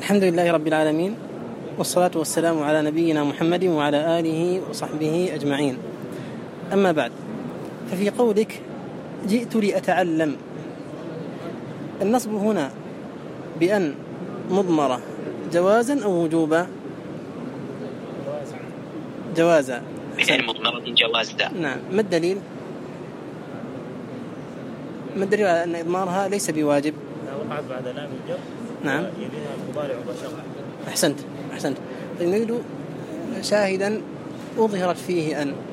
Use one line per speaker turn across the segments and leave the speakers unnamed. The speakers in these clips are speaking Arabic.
الحمد لله رب العالمين، والصلاة والسلام على نبينا محمد وعلى آله وصحبه أجمعين. أما بعد، ففي قولك جئت لأتعلم، النصب هنا بأن مضمرة جوازا أو وجوبا؟ جوازا.
بأن مضمرة جواز دا.
نعم. ما الدليل؟ ما الدليل على أن إضمارها ليس بواجب؟
وقعت بعد لام الجر.
نعم.
يليها المضارع مباشرة.
أحسنت. نريد شاهدا أظهرت فيه أن.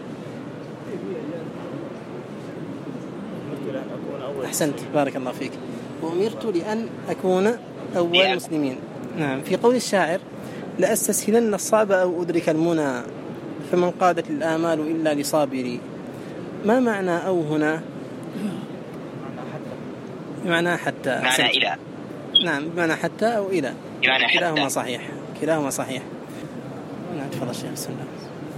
أحسنت، بارك الله فيك. وأمرت لأن أكون أول المسلمين. نعم. في قول الشاعر لأستسهلن الصعب أو أدرك المنى، فمن قادت الآمال إلا لصابري. ما معنى أو هنا؟ بمعنى حتى.
معنى إلى.
نعم، بمعنى حتى أو إلى. كلاهما صحيح. نعم، تفضل الشيخ. بسم الله.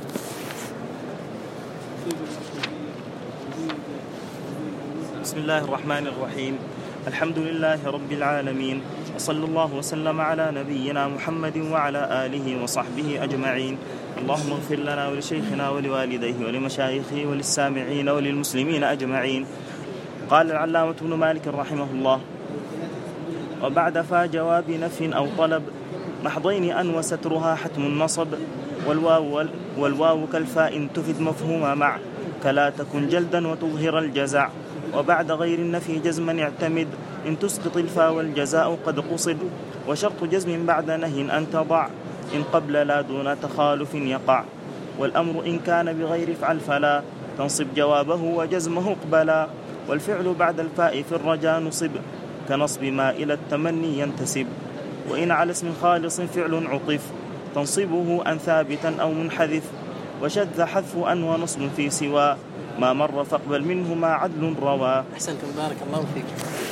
بسم الله الرحمن الرحيم. الحمد لله رب العالمين، وصلى الله وسلم على نبينا محمد وعلى آله وصحبه أجمعين. اللهم اغفر لنا ولشيخنا ولوالديه ولمشايخه وللسامعين وللمسلمين أجمعين. قال العلامة ابن مالك رحمه الله: وبعد فا جواب نفي أو طلب محضين أن وسترها حتم النصب، والواو كالفاء تفد مفهوما مع كلا تكن جلدا وتظهر الجزع. وبعد غير النفي جزما اعتمد إن تسقط الفاء والجزاء قد قصد، وشرط جزم بعد نهي أن تضع إن قبل لا دون تخالف يقع. والأمر إن كان بغير افعل فلا تنصب جوابه وجزمه اقبلا، والفعل بعد الفاء في الرجاء نصب كنصب ما إلى التمني ينتسب. وإن على اسم خالص فعل عطف تنصبه أن ثابتا أو منحذف، وشذ حذف أن ونصب في سوى ما مر فاقبل منه ما عدل روى.
أحسنتم، بارك الله فيك.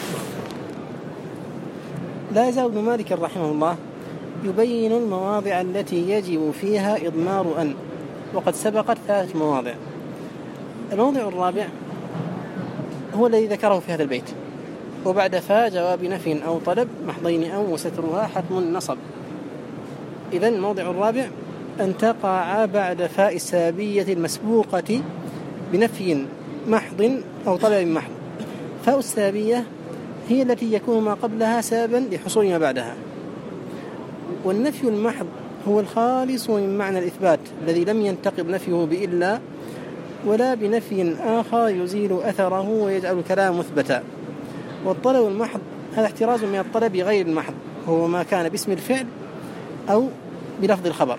لا يزال ابن مالك رحمه الله يبين المواضع التي يجب فيها إضمار أن، وقد سبقت 3 مواضع. الموضع الرابع هو الذي ذكره في هذا البيت: وبعد فا جواب نفي أو طلب محضين أو وسترها حتم النصب. إذن الموضع الرابع أن تقع بعد فاء السببية المسبوقة بنفي محض أو طلب محض. فاء السببية هي التي يكون ما قبلها سببا لحصول ما بعدها، والنفي المحض هو الخالص من معنى الإثبات الذي لم ينتقض نفيه بإلا ولا بنفي آخر يزيل أثره ويجعل الكلام مثبتا. والطلب المحض هذا احتراز من الطلب غير المحض، هو ما كان باسم الفعل أو بلفظ الخبر.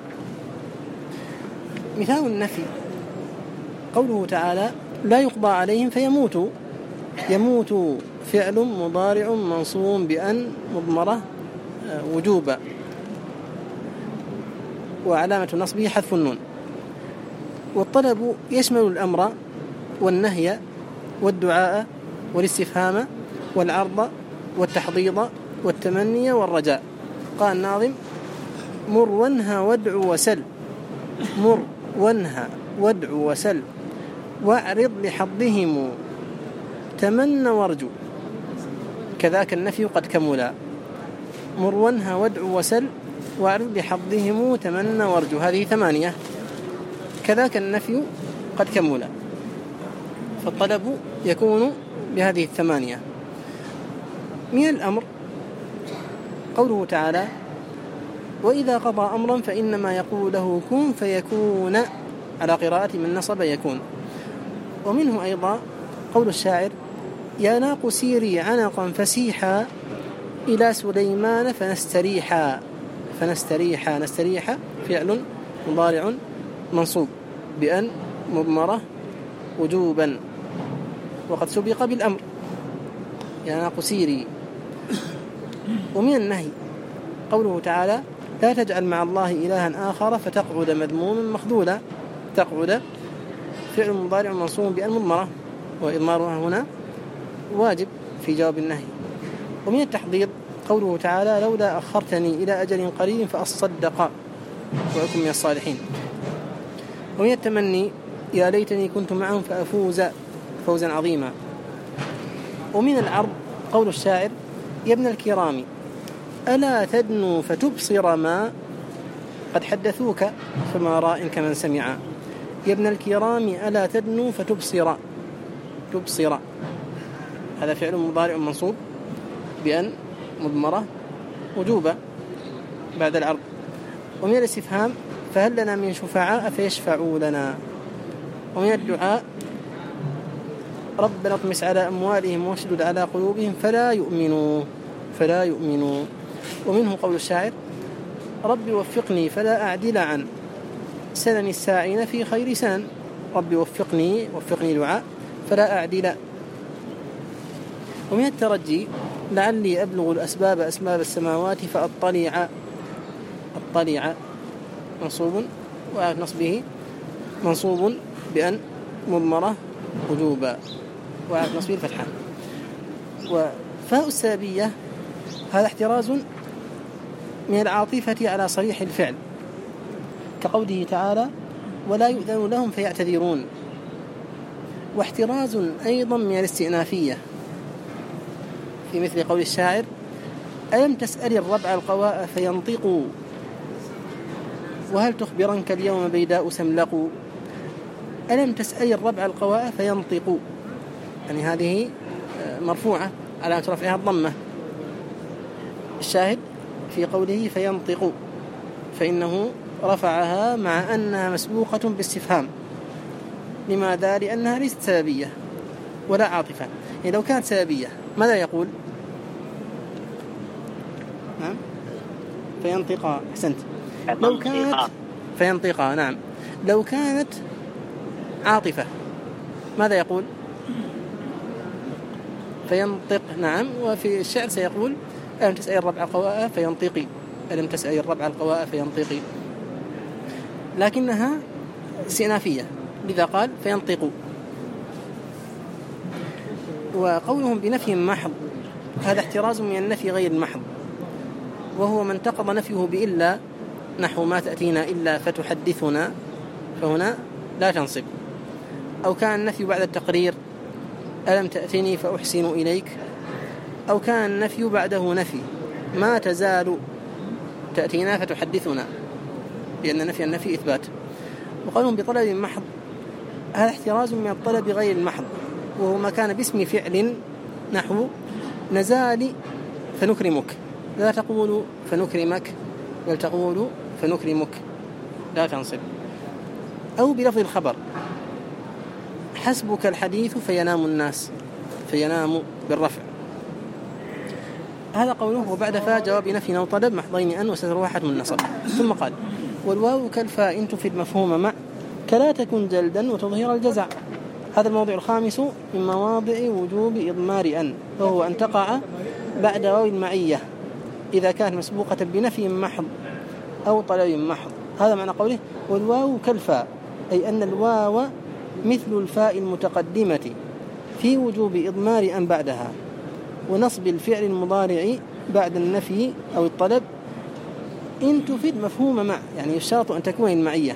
مثال النفي قوله تعالى: لا يقضى عليهم فيموتوا. يموت فعل مضارع منصوب بأن مضمرة وجوبا، وعلامة نصبه حذف النون. والطلب يشمل الأمر والنهي والدعاء والاستفهام والعرض والتحضيض والتمني والرجاء. قال الناظم: مر وانهى وادع وسل، مر وانهى وادع وسل، واعرض لحظهم تمنى وارجو. كذاك النفي قد كملا. مر وانهى وادع وسل واعرض لحظهم تمنى وارجو، هذه 8. كذاك النفي قد كملا، فالطلب يكون بهذه 8. من الأمر قوله تعالى: وإذا قضى أمرا فإنما يقول له كن فيكون، على قراءة من نصب يكون. ومنه أيضا قول الشاعر: يا ناق سيري عنقا فسيحا إلى سليمان فنستريحا. نستريح فعل مضارع منصوب بأن مضمرة وجوبا، وقد سبق بالأمر: يا ناق سيري. ومن النهي قوله تعالى: لا تجعل مع الله إلها آخر فتقعد مذموما مخذولا. تقعد فعل مضارع منصوب بأن مضمرة، وإضمارها هنا واجب في جواب النهي. ومن التحضير قوله تعالى: لولا أخرتني إلى أجل قريب فأصدق وأكن من الصالحين. ومن التمني: يا ليتني كنت معهم فأفوز فوزا عظيما. ومن العرض قول الشاعر: يا ابن الكرام ألا تدنو فتبصر ما قد حدثوك فما راء كمن سمع. يا ابن الكرام ألا تدنو فتبصر. تبصر هذا فعل مضارع منصوب بأن مضمرة وجوبا بعد العرض. ومن الاستفهام فهل لنا من شفعاء فيشفعوا لنا. ومن الدعاء ربنا اطمس على أموالهم واشدد على قلوبهم فلا يؤمنوا. ومنه قول الشاعر ربي وفقني فلا أعدل عن سنن الساعين في خير سنن. ربي وفقني دعاء فلا أعدل. ومن الترجي لعلي أبلغ الأسباب أسباب السماوات فأطلع. أطلع منصوب ونصبه منصوب بأن مضمرة وجوبا وعلى نصبه الفتحة. وفاء السببية هذا احتراز من العاطفة على صريح الفعل كقوله تعالى ولا يؤذن لهم فيعتذرون. واحتراز أيضا من الاستئنافية في مثل قول الشاعر ألم تسأل الربع القواء فينطقوا وهل تخبرنك اليوم بيداء سملقوا. ألم تسأل الربع القواء فينطقوا يعني هذه مرفوعة على رفعها الضمة. الشاهد في قوله فينطقوا فإنه رفعها مع أنها مسبوقة باستفهام. لماذا؟ لأنها ليست سببية ولا عاطفة. يعني لو كانت سببية ماذا يقول؟ نعم فينطقا. أحسنت. لو كانت فينطقا نعم. لو كانت عاطفة ماذا يقول؟ فينطق نعم. وفي الشعر سيقول ألم تسأل الربع القواء فينطقي. ألم تسأل الربع القواء فينطقي. لكنها استئنافية لذا قال فينطقوا. وقولهم بنفي محض هذا احتراز من النفي غير المحض وهو من انتقض نفيه بإلا نحو ما تأتينا إلا فتحدثنا فهنا لا تنصب. أو كان النفي بعد التقرير ألم تأتني فأحسن إليك. أو كان النفي بعده نفي ما تزال تأتينا فتحدثنا لأن نفي النفي إثبات. وقالهم بطلب محض هذا احتراز من الطلب غير المحض وهو ما كان باسم فعل نحو نزال فنكرمك. لا تقول فنكرمك بل تقول فنكرمك لا تنصب. أو بلفظ الخبر حسبك الحديث فينام الناس فينام بالرفع. هذا قوله وبعد فاء جواب نفي أو طلب محضين أن وستروها حتم النصب. ثم قال والواو كالفاء إن تفيد مفهوم مع كلا تكن جلدا وتظهر الجزع. هذا الموضع الخامس من مواضع وجوب إضمار أن وهو أن تقع بعد واو المعية إذا كانت مسبوقة بنفي محض أو طلب محض. هذا معنى قوله والواو كالفاء أي أن الواو مثل الفاء المتقدمة في وجوب إضمار أن بعدها ونصب الفعل المضارع بعد النفي أو الطلب إن تفيد مفهوم مع يعني يشترط أن تكون المعية.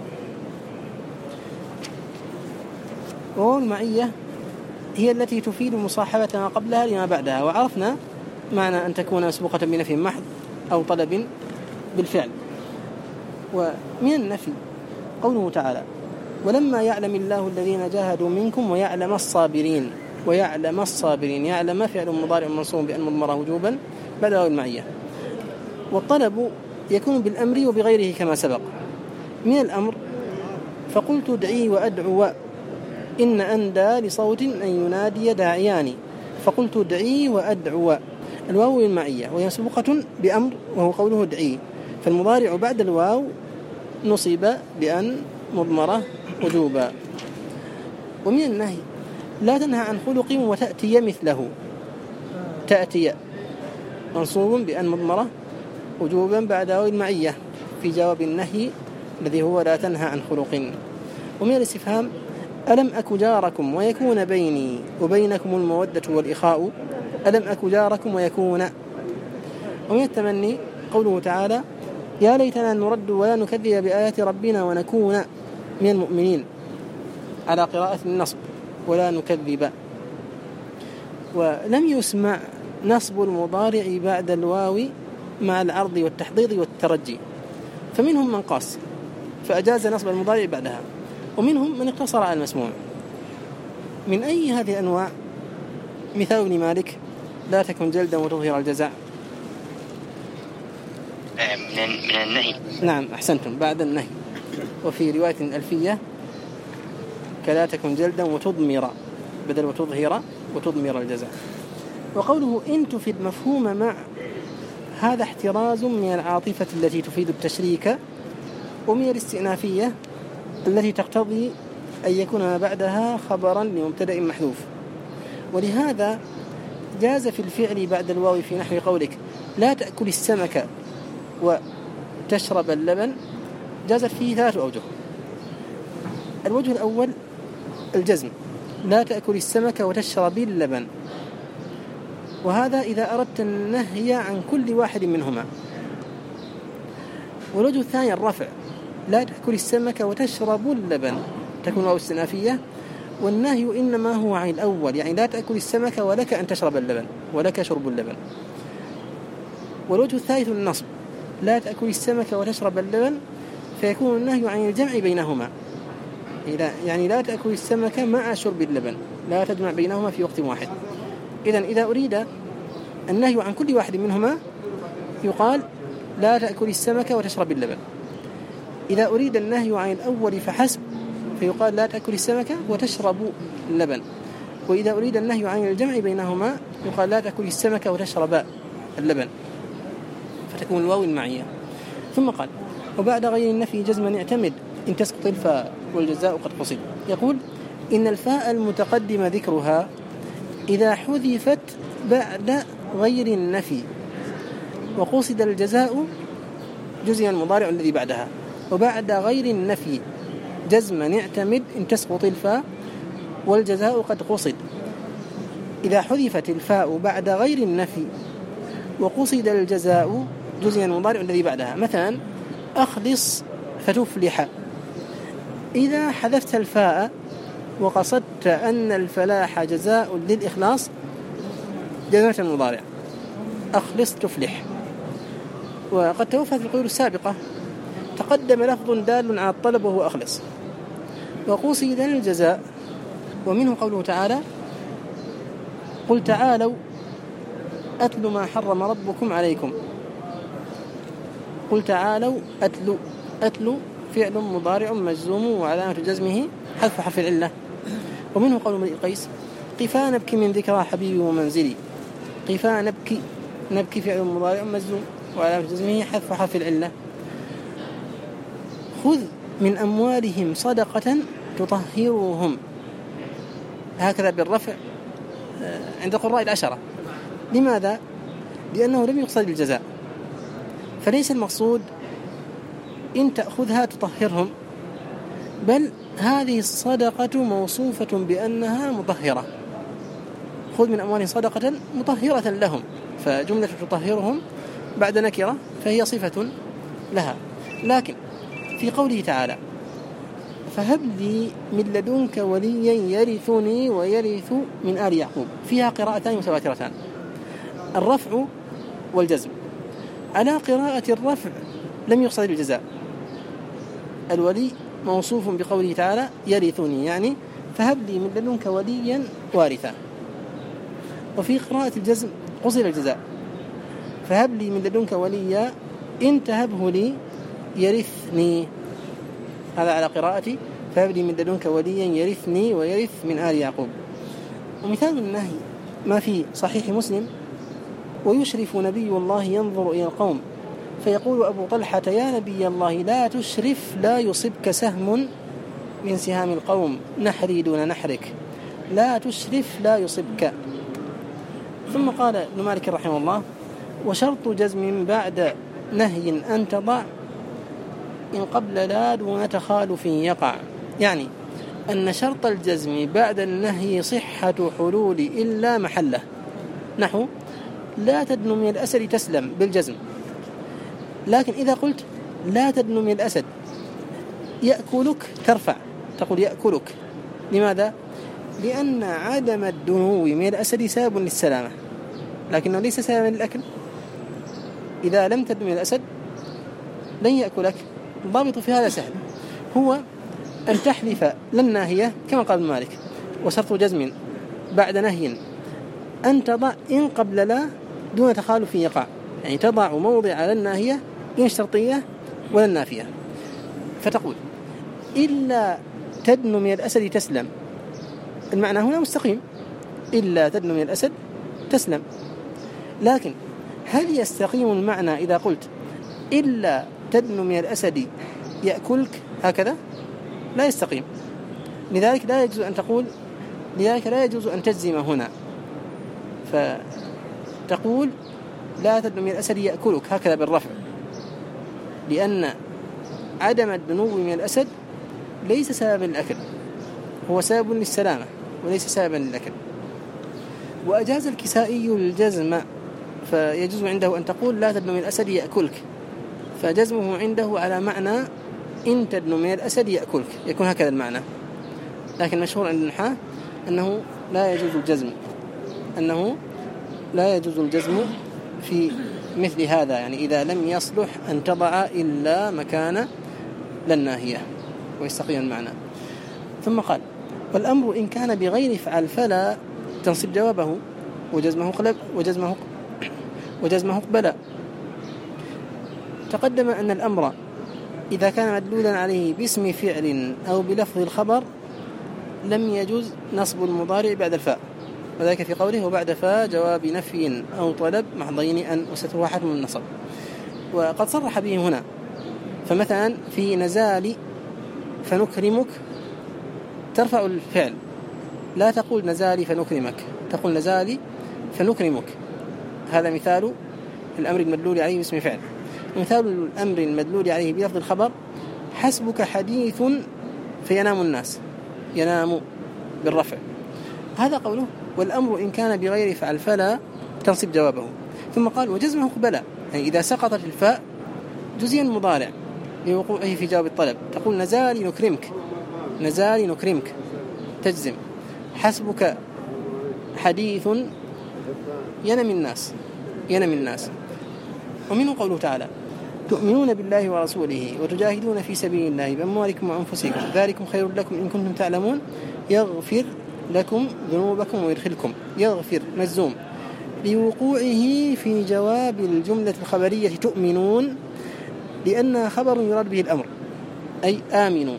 وهو المعية هي التي تفيد مصاحبة ما قبلها لما بعدها. وعرفنا معنى أن تكون مسبوقة بنفي محض أو طلب بالفعل. ومن النفي قوله تعالى ولما يعلم الله الذين جاهدوا منكم ويعلم الصابرين. ويعلم الصابرين يعلم فعل مضارع منصوب بأن مضمره وجوبا بعد واو المعية. والطلب يكون بالأمر وبغيره كما سبق. من الأمر فقلت ادعي وأدعو إن أندى لصوت أن ينادي داعيان. فقلت ادعي وأدعو الواو المعية وهي مسبوقة بأمر وهو قوله ادعي فالمضارع بعد الواو نصب بأن مضمرة وجوبا. ومن النهي لا تنهى عن خلق وتأتي مثله. تأتي منصوب بأن مضمرة وجوبا بعد واو المعية في جواب النهي الذي هو لا تنهى عن خلق. ومن الاستفهام ألم أك جاركم ويكون بيني وبينكم المودة والإخاء. ألم أك جاركم ويكون. ومن التمني قوله تعالى يا ليتنا نرد ولا نكذب بآيات ربنا ونكون من المؤمنين على قراءة النصب ولا نكذب. ولم يسمع نصب المضارع بعد الواو مع العرض والتحضيض والترجي، فمنهم من قاس فأجاز نصب المضارع بعدها، ومنهم من اقتصر على المسموع. من أي هذه الأنواع؟ مثال ابن مالك: لا تكن جلدا وتظهر الجزع.
من النهي.
نعم أحسنتم، بعد النهي. وفي رواية ألفية: كلا تكن جلدا وتضمر، بدل وتظهر وتضمر الجزع. وقوله إن تفيد مفهوم مع، هذا احتراز من العاطفة التي تفيد التشريك، ومن الاستئنافية التي تقتضي أن يكون ما بعدها خبرا لمبتدأ محذوف. ولهذا جاز في الفعل بعد الواو في نحو قولك لا تأكل السمك وتشرب اللبن، جازت فيه 3 أوجه. الوجه الأول الجزم: لا تأكل السمك وتشرب اللبن، وهذا إذا أردت النهي عن كل واحد منهما. والوجه الثاني الرفع: لا تأكل السمك وتشرب اللبن، تكون واو استئنافية، والنهي إنما هو عن الأول، يعني لا تأكل السمك ولك أن تشرب اللبن، ولك شرب اللبن. والوجه الثالث النصب: لا تأكل السمك وتشرب اللبن، فيكون النهي عن الجمع بينهما، يعني لا تأكل السمك مع شرب اللبن، لا تجمع بينهما في وقت واحد. إذن إذا أريد النهي عن كل واحد منهما يقال لا تأكل السمك وتشرب اللبن. إذا أريد النهي عن الأول فحسب فيقال لا تأكل السمك وتشرب اللبن. وإذا أريد النهي عن الجمع بينهما يقال لا تأكل السمك وتشرب اللبن، فتكون الواو المعية. ثم قال: وبعد غير النفي جزما اعتمد إن تسقط الفاء والجزاء قد قصد. يقول: إن الفاء المتقدم ذكرها إذا حذفت بعد غير النفي وقصد الجزاء جزم المضارع الذي بعدها. وبعد غير النفي جزما اعتمد إن تسقط الفاء والجزاء قد قصد. إذا حذفت الفاء بعد غير النفي وقصد الجزاء جزم المضارع الذي بعدها. مثلا: أخلص فتفلح. إذا حذفت الفاء وقصدت أن الفلاح جزاء للإخلاص جزمت المضارع: أخلص تفلح. وقد توفت القيود السابقة تقدم لفظ دال على الطلب وهو أخلص، وقصد الجزاء، ومنه قوله تعالى: قل تعالوا أتل ما حرم ربكم عليكم. قل تعالوا أتل فعل مضارع مجزوم وعلامة جزمه حذف حرف العلة. ومنه قول امرئ القيس: قفا نبكي من ذكرى حبيبي ومنزلي. قفا نبكي فعل مضارع مجزوم وعلامة جزمه حذف حرف العلة. خذ من أموالهم صدقة تطهرهم، هكذا بالرفع عند قراء 10. لماذا؟ لأنه لم يقصد الجزاء، فليس المقصود إن تأخذها تطهرهم، بل هذه الصدقة موصوفة بأنها مطهرة. خذ من أموالهم صدقة مطهرة لهم، فجملة تطهرهم بعد نكرة فهي صفة لها. لكن في قوله تعالى: فهب لي من لدنك وليا يرثني ويرث من آل يعقوب، فيها قراءتان متواترتان: الرفع والجزم. على قراءة الرفع لم يقصد الجزاء، الولي موصوف بقوله تعالى يرثني، يعني فهب لي من لدنك وليا وارثا. وفي قراءة الجزم قصد الجزاء: فهب لي من لدنك وليا إن تهبه لي يرثني. هذا على قراءتي فهب لي من لدنك وليا يرثني ويرث من آل يعقوب. ومثال النهي ما في صحيح مسلم: ويشرف نبي الله ينظر إلى القوم فيقول أبو طلحة: يا نبي الله لا تشرف لا يصبك سهم من سهام القوم، نحري دون نحرك، لا تشرف لا يصبك. ثم قال ابن مالك رحمه الله: وشرط جزم بعد نهي أن تضع إن قبل لا دون تخالف يقع، يعني أن شرط الجزم بعد النهي صحة حلول إلا محله. نحو: لا تدن من الأسد تسلم بالجزم، لكن إذا قلت لا تدن من الأسد يأكلك ترفع، تقول يأكلك. لماذا؟ لأن عدم الدنو من الأسد سبب للسلامة، لكنه ليس سببا للأكل. إذا لم تدن من الأسد لن يأكلك. الضابط في هذا سهل، هو أن تحذف لن ناهية كما قال ابن مالك، وشرط جزم بعد نهي أن تضع إن قبل لا دون تخالف يقع، يعني تضع موضع لن ناهية إن شرطية ولن نافية، فتقول إلا تدن من الأسد تسلم. المعنى هنا مستقيم، إلا تدن من الأسد تسلم. لكن هل يستقيم المعنى إذا قلت إلا تدن من الأسد يأكلك هكذا؟ لا يستقيم. لذلك لا يجوز أن تقول، لذلك لا يجوز أن تجزم هنا، فتقول لا تدن من الأسد يأكلك هكذا بالرفع، لأن عدم الدنو من الأسد ليس سببا للأكل، هو سبب للسلامة وليس سببا للأكل. وأجاز الكسائي الجزم، فيجوز عنده أن تقول لا تدن من الأسد يأكلك، فجزمه عنده على معنى إن تدن من الأسد يأكلك، يكون هكذا المعنى. لكن مشهور عند النحاة أنه لا يجوز الجزم، أنه لا يجوز الجزم في مثل هذا، يعني إذا لم يصلح أن تضع إلا مكان لن ناهية ويستقيم المعنى. ثم قال والأمر إن كان بغير فعل فلا تنصب جوابه وجزمه قبلا. تقدم أن الأمر إذا كان مدلولا عليه باسم فعل أو بلفظ الخبر لم يجوز نصب المضارع بعد الفاء، وذلك في قوله وبعد فاء جواب نفي أو طلب محضين أن وسترها حتم النصب، وقد صرح به هنا. فمثلا في نزال فنكرمك ترفع الفعل، لا تقول نزالي فنكرمك، تقول نزالي فنكرمك. هذا مثال الأمر المدلول عليه باسم فعل. مثال الأمر المدلول عليه بلفظ الخبر حسبك حديث فينام الناس، ينام بالرفع. هذا قوله والأمر إن كان بغير فعل فلا تنصب جوابه. ثم قال وجزمه قبلا، يعني إذا سقطت الفاء جزي المضارع لوقوعه في جواب الطلب، تقول نزالي نكرمك، نزالي نكرمك تجزم. حسبك حديث ينم الناس، ينم الناس. ومنه قوله تعالى تؤمنون بالله ورسوله وتجاهدون في سبيل الله بأموالكم وأنفسكم ذلكم خير لكم إن كنتم تعلمون يغفر لكم ذنوبكم ويدخلكم. يغفر مجزوم لوقوعه في جواب الجملة الخبرية تؤمنون، لأنها خبر يراد به الأمر أي آمنوا.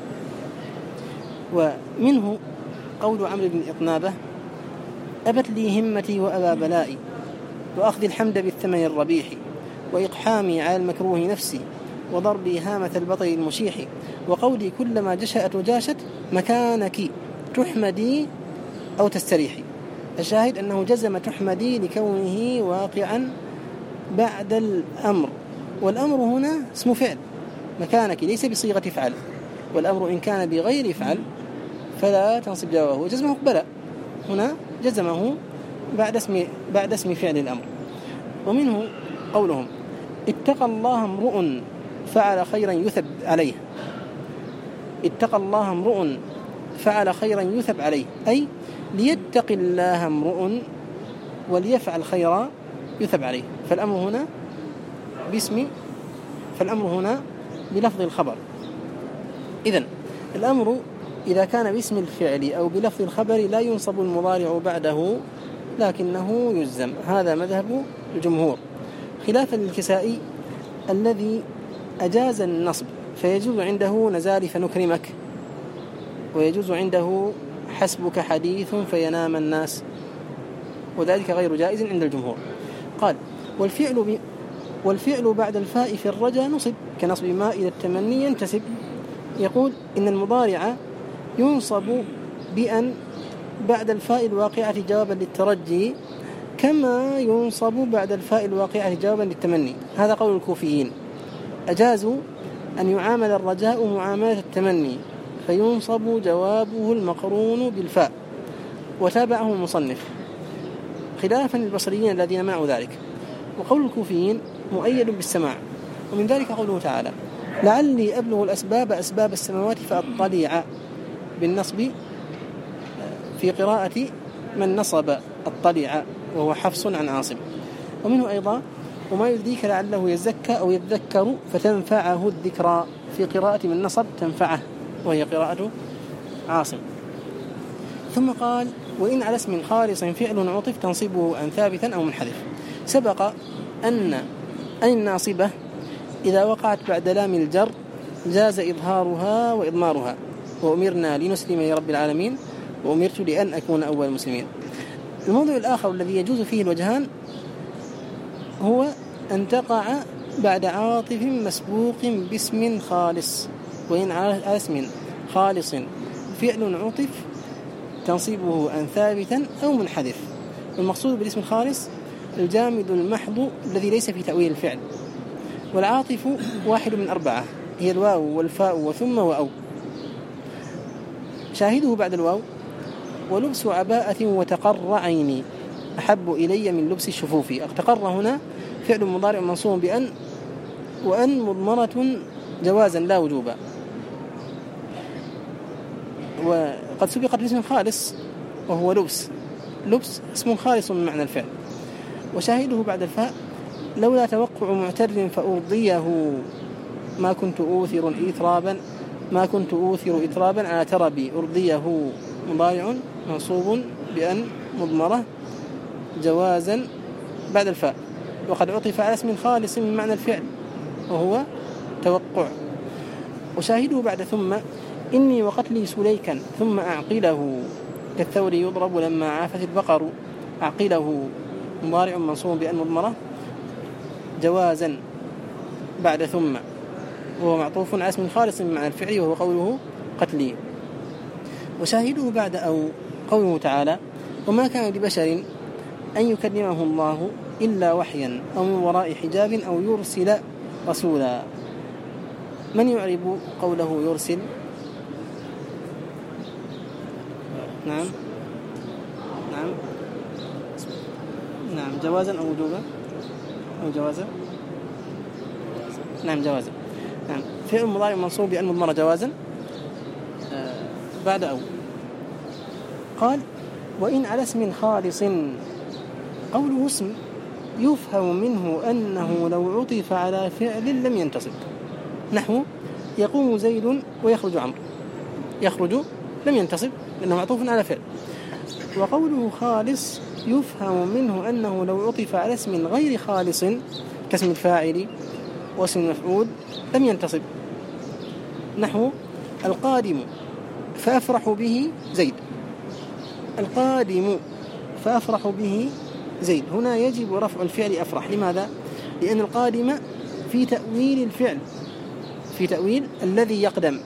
ومنه قول عمرو بن إطنابة أبت لي همتي وأبى بلائي وأخذ الحمد بالثمن الربيح وإقحامي على المكروه نفسي وضربي هامة البطل المشيح وقولي كلما جشأت وجاشت مكانك تحمدي أو تستريحي. الشاهد أنه جزم تحمدي لكونه واقعا بعد الأمر، والأمر هنا اسم فعل مكانك ليس بصيغة فعل، والأمر إن كان بغير فعل فلا تنصب جوابه. وجزمه قبلا هنا جزمه بعد اسم فعل الأمر. ومنه قولهم اتقى الله امرؤ فعل خيرا يثب عليه. اتقى الله امرؤ فعل خيرا يثب عليه، أي ليتق الله امرؤ وليفعل خيرا يثب عليه. فالأمر هنا بلفظ الخبر. إذن الأمر إذا كان باسم الفعل أو بلفظ الخبر لا ينصب المضارع بعده لكنه يجزم. هذا مذهب الجمهور، خلافا للكسائي الذي أجاز النصب، فيجوز عنده نزال فنكرمك، ويجوز عنده حسبك حديث فينام الناس، وذلك غير جائز عند الجمهور. قال والفعل بعد الفاء في الرجا نصب كنصب ما إلى التمني ينتسب. يقول إن المضارع ينصب بأن بعد الفاء الواقعة جوابا للترجي كما ينصب بعد الفاء الواقعة جوابا للتمني. هذا قول الكوفيين، أجازوا أن يعامل الرجاء معاملة التمني فينصب جوابه المقرون بالفاء، وتابعه المصنف خلافا للبصريين الذين منعوا ذلك. وقول الكوفيين مؤيد بالسماع، ومن ذلك قوله تعالى لعلي أبلغ الأسباب أسباب السماوات فأطلع بالنصب في قراءة من نصب الطلع وهو حفص عن عاصم. ومنه أيضا وما يدريك لعله يزكى أو يذكر فتنفعه الذكرى، في قراءة من نصب تنفعه وهي قراءة عاصم. ثم قال وإن على اسم خالص فعل عطف تنصبه أن ثابتا أو منحذف. سبق أن الناصبة إذا وقعت بعد لام الجر جاز إظهارها وإضمارها، وأمرنا لنسلم لرب العالمين وأمرت لأن أكون أول المسلمين. الموضوع الآخر الذي يجوز فيه الوجهان هو أن تقع بعد عاطف مسبوق باسم خالص، وإن على اسم خالص فعل عطف تنصيبه أن ثابتا أو منحذف. المقصود بالاسم الخالص الجامد المحض الذي ليس في تأويل الفعل، والعاطف واحد من 4 هي الواو والفاء وثم وأو. شاهده بعد الواو ولبس عباءة وتقر عيني أحب إلي من لبس الشفوف. تقر هنا فعل مضارع منصوب بأن، وأن مضمرة جوازا لا وجوبا، وقد سبقت باسم خالص وهو لبس اسم خالص من معنى الفعل. وشاهده بعد الفاء لولا توقع معتر فأرضيه ما كنت أوثر إثرابا على تربي. أرضيه مضارع منصوب بأن مضمرة جوازا بعد الفاء، وقد عطف على اسم خالص من معنى الفعل وهو توقع. وشاهده بعد ثم إني وقتلي سليكا ثم أعقله كالثور يضرب لما عافت البقر. أعقله مضارع منصوب بأن مضمرة جوازا بعد ثم، وهو معطوف على اسم خالص من معنى الفعل وهو قوله قتلي. وشاهده بعد أو قوله تعالى وما كان لبشر أن يكلمه الله إلا وحيا أو من وراء حجاب أو يرسل رسولا. من يعرب قوله يرسل؟ نعم جوازا أو وجوبا أو جوازا؟ نعم جوازا. نعم فعل مضارع منصوب بأن مضمرة جوازا بعد أو. قال وإن على اسم خالص قوله اسم يفهم منه أنه لو عطف على فعل لم ينتصب، نحو يقوم زيد ويخرج عمرو. يخرج لم ينتصب لأنه معطوف على فعل. وقوله خالص يفهم منه أنه لو عطف على اسم غير خالص كاسم الفاعل واسم المفعول لم ينتصب، نحو القادم فأفرح به زيد. القادم فأفرح به زيد، هنا يجب رفع الفعل أفرح. لماذا؟ لأن القادم في تأويل الفعل، في تأويل الذي يقدم.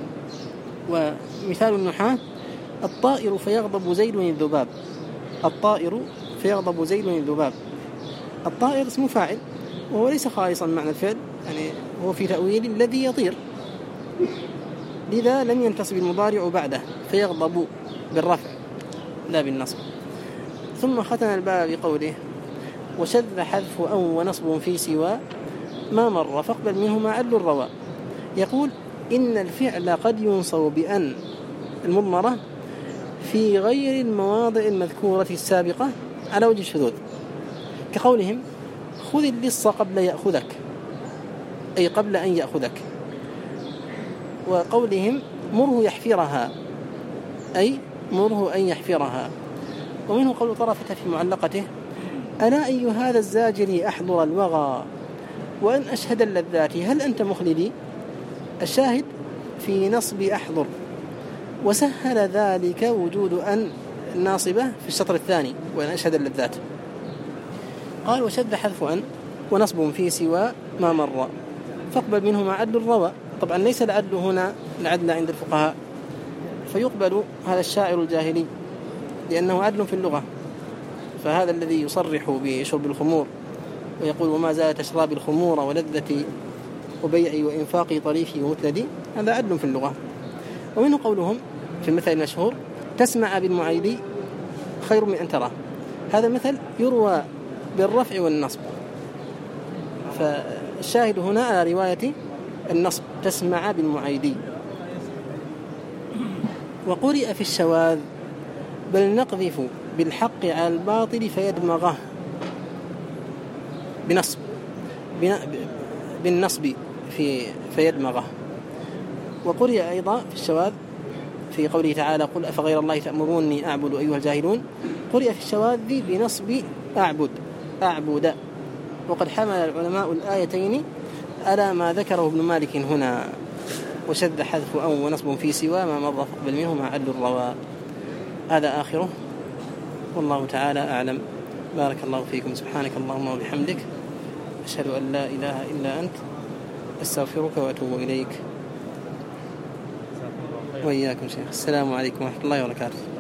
ومثال النحاة الطائر فيغضب زيد الذباب. الطائر فيغضب زيد الذباب. الطائر اسم فاعل وهو ليس خالصا معنى الفعل، يعني هو في تأويل الذي يطير، لذا لم ينتصب المضارع بعده فيغضب بالرفع لا بالنصب. ثم ختم الباب بقوله وشذ حذف أو ونصب في سوى ما مر فاقبل منهما عدل الرواء. يقول إن الفعل قد ينصب بأن المضمرة في غير المواضع المذكورة السابقة على وجه الشذوذ، كقولهم خذ اللص قبل يأخذك، أي قبل أن يأخذك. وقولهم مره يحفرها، أي مره أن يحفرها. ومنه قول طرفة في معلقته ألا أي هذا الزاجر أحضر الوغى وأن أشهد اللذات هل أنت مخلدي. الشاهد في نصب أحضر، وسهل ذلك وجود أن الناصبة في الشطر الثاني وأن أشهد اللذات. قال وشذ حذف أن ونصب في سوى ما مر فاقبل منهما عدل الرواء. طبعا ليس العدل هنا العدل عند الفقهاء، فيقبل هذا الشاعر الجاهلي لأنه عدل في اللغة، فهذا الذي يصرح بشرب الخمور ويقول وما زالت أشراب الخمور ولذتي وبيعي وإنفاقي طريفي ومتلدي، هذا عدل في اللغة. ومنه قولهم في المثل المشهور تسمع بالمعيدي خير من أن ترى. هذا مثل يروى بالرفع والنصب، فالشاهد هنا على رواية النصب تسمع بالمعيدي. وقرئ في الشواذ بل نقذف بالحق على الباطل فيدمغه بنصب بالنصب فيدمغه. وقرئ أيضا في الشواذ في قوله تعالى قل أفغير الله تأمروني أعبد أيها الجاهلون، قرئ في الشواذ بنصب أعبد. وقد حمل العلماء الآيتين على ما ذكره ابن مالك هنا، وشذ حذف أو ونصب في سوى ما مضى فاقبل منه مع عدل الرواء. هذا آخره، والله تعالى أعلم. بارك الله فيكم، سبحانك اللهم وبحمدك، أشهد أن لا إله إلا أنت، أستغفرك وأتوب إليك. وإياكم شيخ. السلام عليكم ورحمة الله وبركاته.